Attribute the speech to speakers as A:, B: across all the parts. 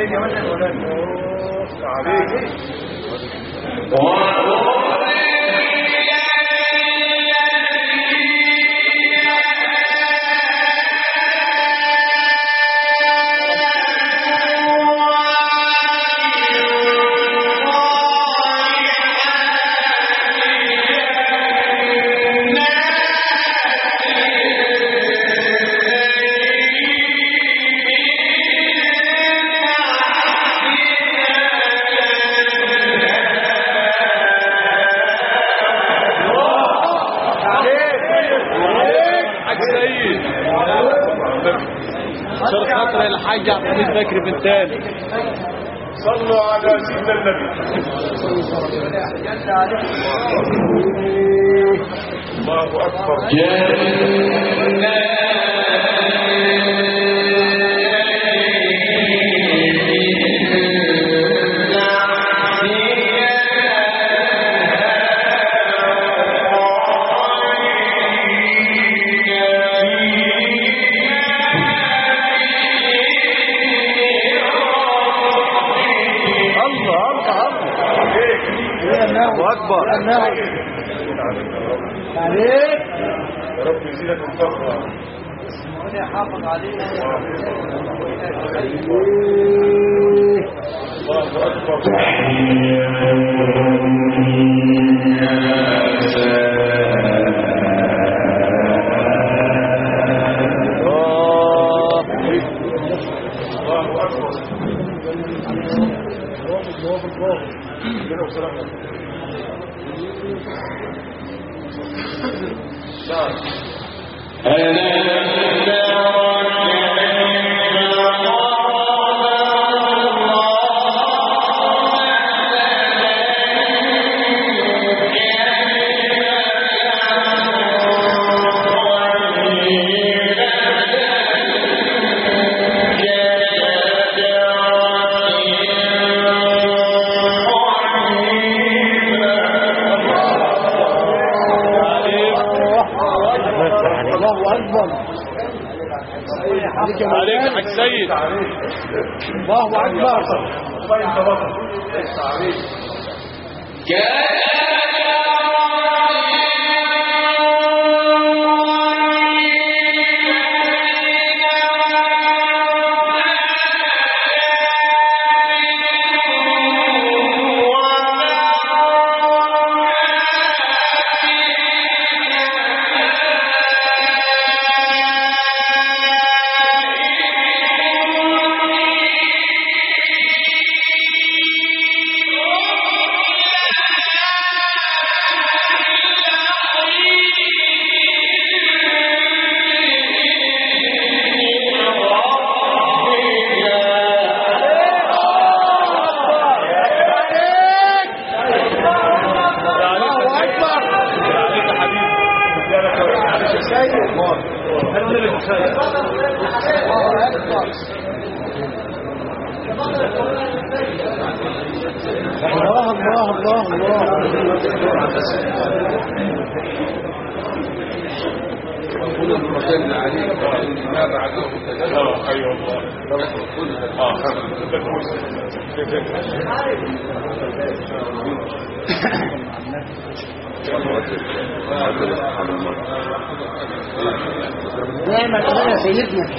A: الحاج عبد الحميد بكر بن تاني.
B: صلوا على سيدنا النبي. الله أكبر.
A: أكبر
B: عليك يا رب يزيدك الفقر
C: وانا حافظ عليك.
B: الله أكبر.
A: عليك يا حاج سيد.
C: الله أكبر. نعم يا سيدنا.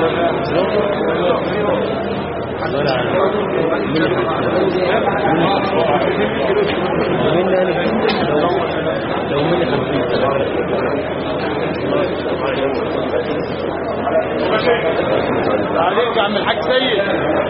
A: لا عليك يا عم الحاج سيد.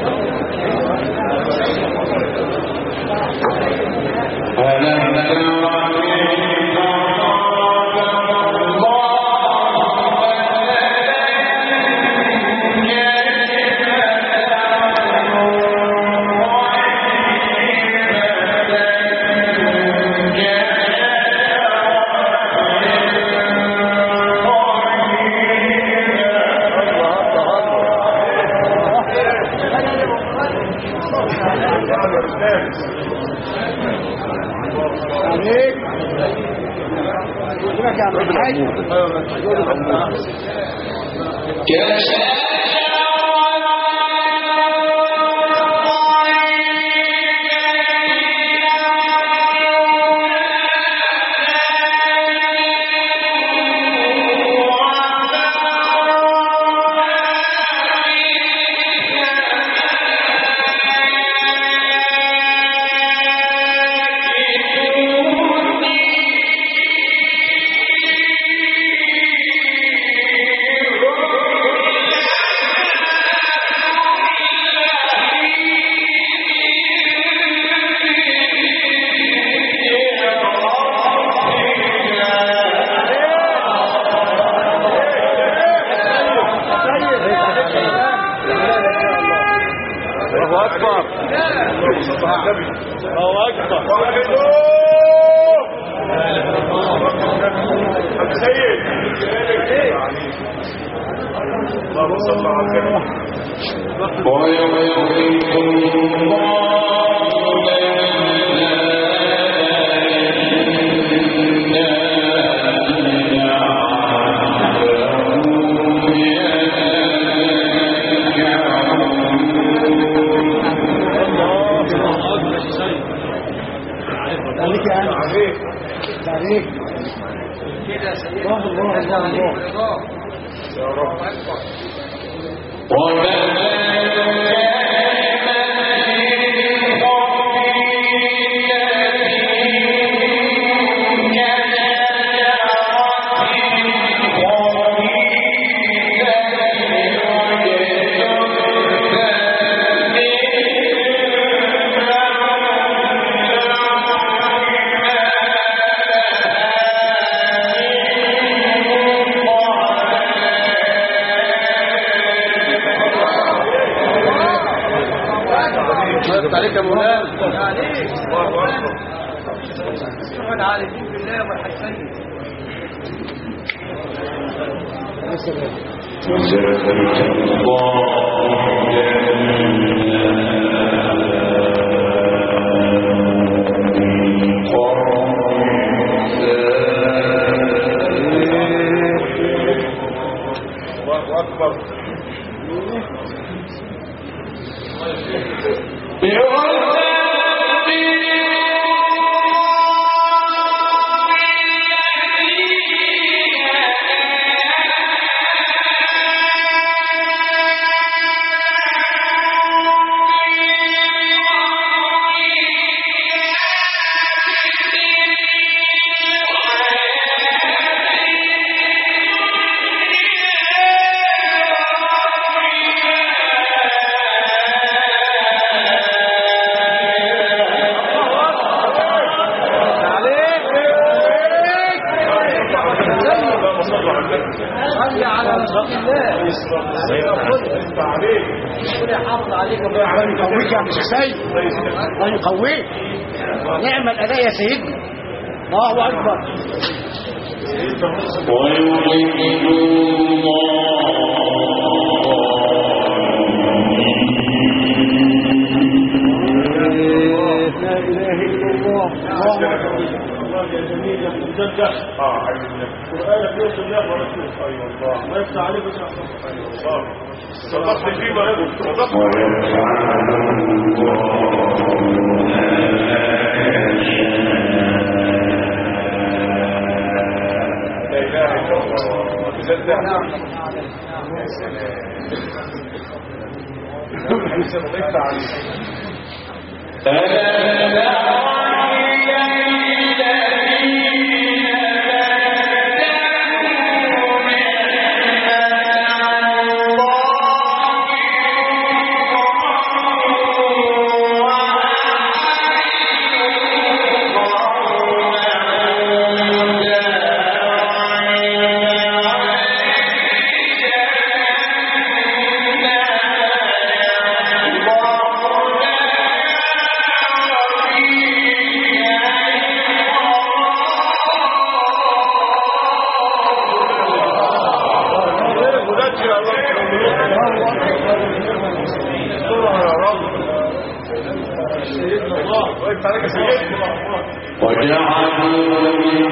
A: عليك يا مولانا. محمد علي الدين بالله يا ابو الحسين.
B: الله اكبر.
C: الله يقويك. نعم الأداء يا سيدنا. الله أكبر. لا إله إلا الله. الله يا جميل يا مجدد. القرآن يوصل يا ورسول. أيوة الله. ما يفتح عليك بس. أيوة الله. صدقت فيما يقول. صدقت. لا إله إلا الله. مجدد. يا سلام. يفتح عليك.
B: يفتح عليك يا سيدنا.
D: وجعلوا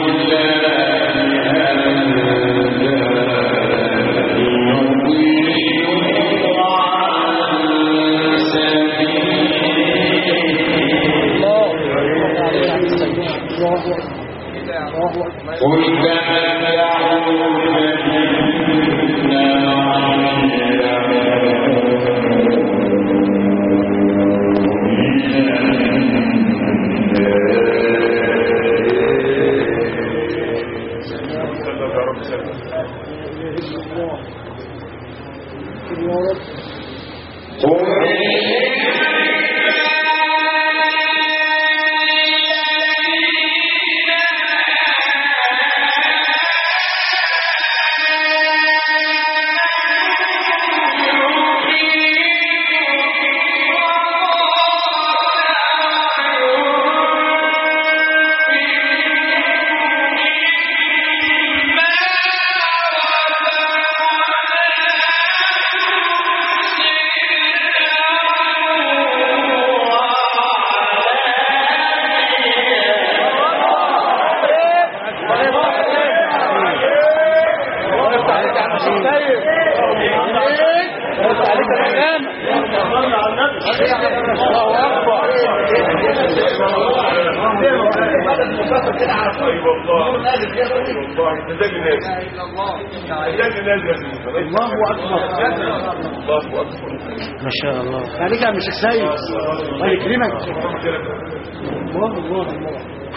C: ما شاء الله عليك يا مش السيد الله يكرمك الله الله الله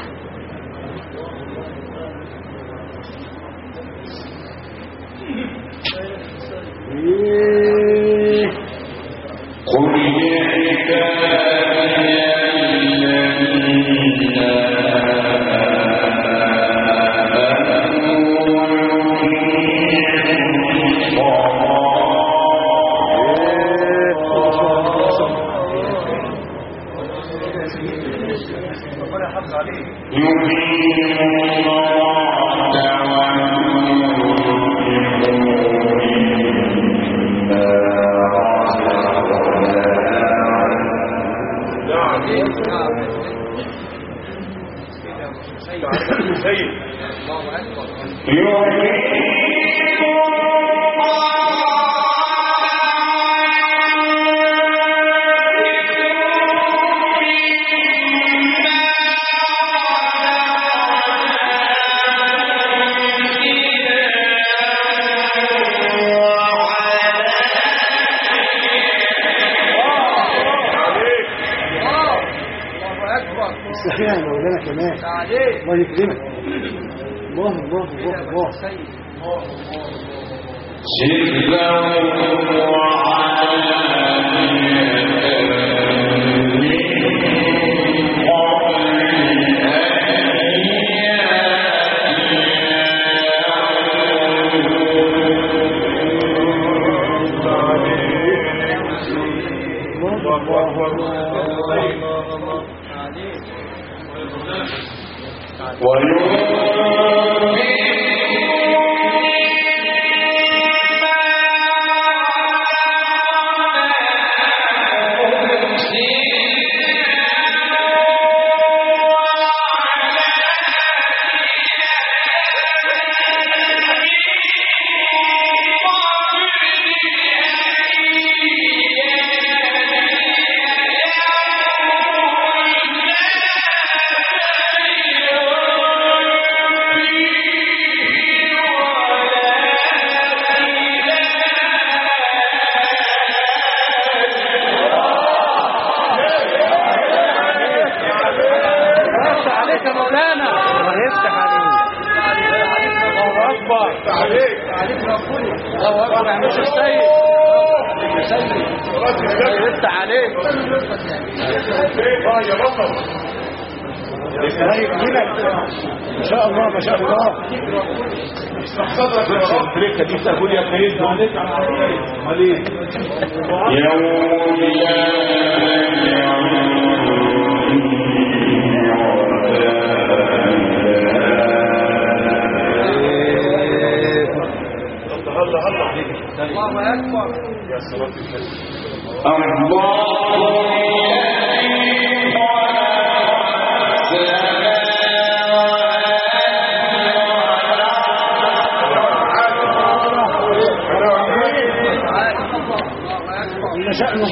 C: استحيها يا مولانا كمان الله يكرمك الله الله الله الله ما شاء الله ما شاء الله
B: صدرك يا رب
C: البريكه دي تقول يا سيد
A: الله اكبر
B: يا صلاة النبي
D: الله
C: شأنه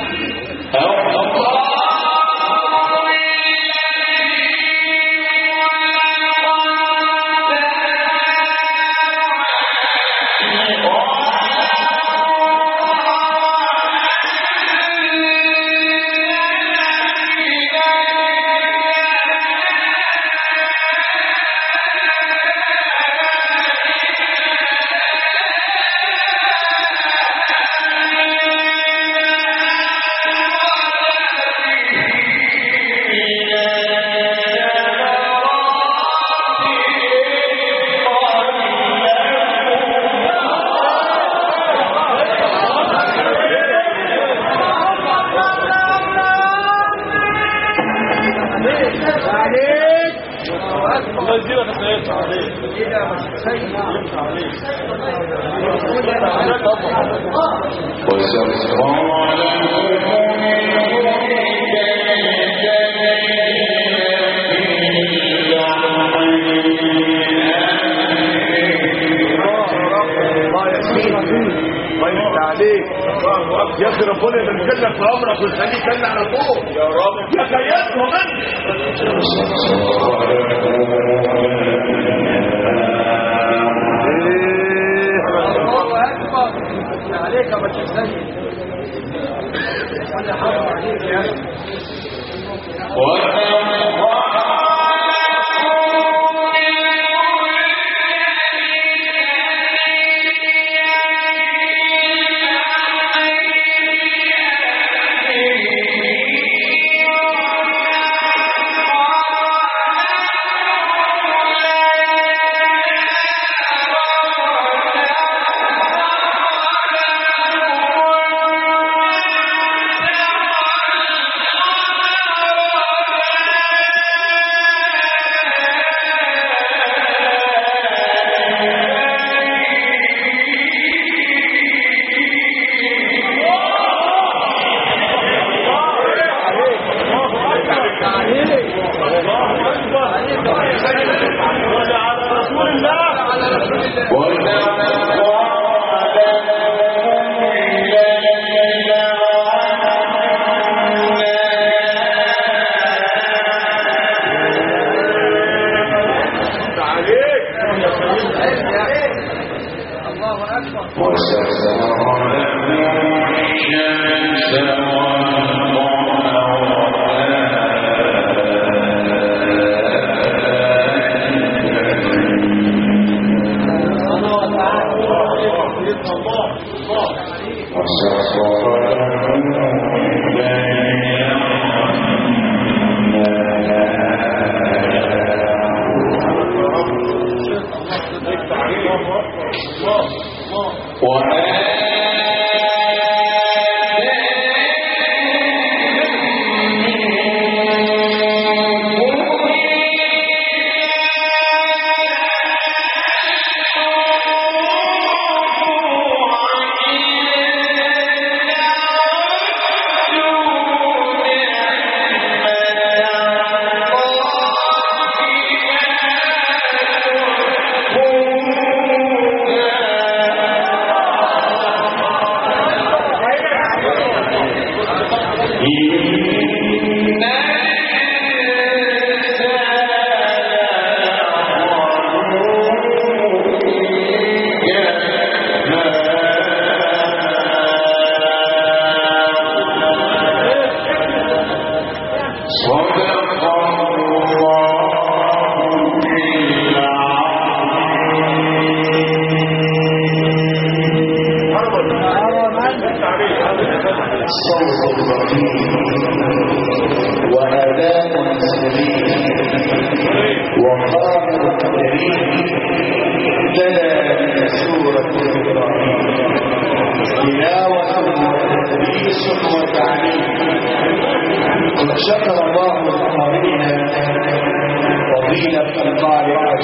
B: يا اخي ربنا يبارك لك في عمرك ويخليك تاني على طول يا رب يا كياس وغني
A: الله اكبر عليك يا باشا سيد انا حرام عليك يا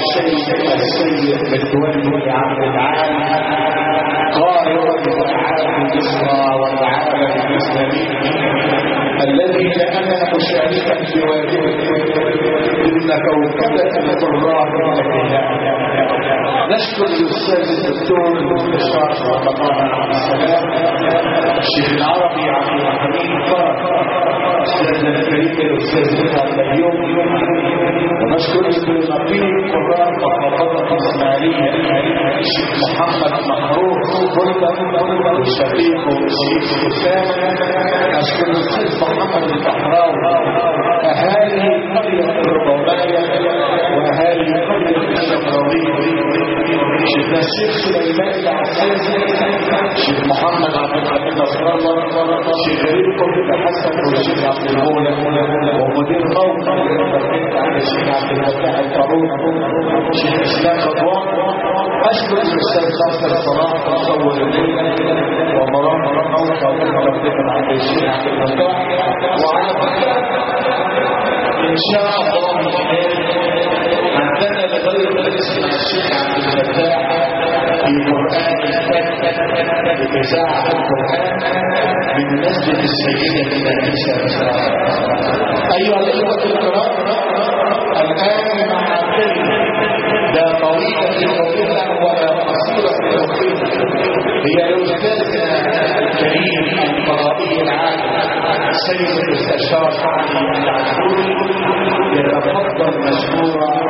D: السيد بالتولي عبد العال قائد العالم
E: مصر والعالم الإسلامي الذي لأنا أشاركا في واجبه ضمن كوكبة القراء نشكر الأستاذ الدكتور المستشار رمضان عبد السلام الشيخ العربي عبد الحميد فرج أستاذنا الكريم الأستاذ مدحت الأيوبي ونشكر نقيب قراء محافظة الإسماعيلية الشيخ محمد محروس وشفيق الشيخ أسامة نشكر الأستاذ محمد البحراوي أهالي قرية الرباعية وأهالي قرية الشبراوية شيخنا الشيخ سليمان العساسي شيخ محمد عبد الحميد نصر الله شيخ غريب قرية حسن والشيخ عبد المولى ومدير موقع الانترنت عن الشيخ عبد الفتاح الفاروق شيخ اسلام رضوان اشكر الاستاذ ناصر صلاح مصور الليله ومرام موقع الانترنت عن الشيخ عبد الفتاح وعلى فكره ان شاء الله عندنا لغير الاسم الشيخ عبد الفتاح في قرآن الفتح لإذاعة القرآن من مسجد السيدة النبيسة أيها الأخوة الكرام الآن مع فيلم لا طويلة طويلة ولا قصيرة طويلة هي الأستاذ الكريم القضائي العالم سيد المستشار علي العسكري يتفضل مشكورا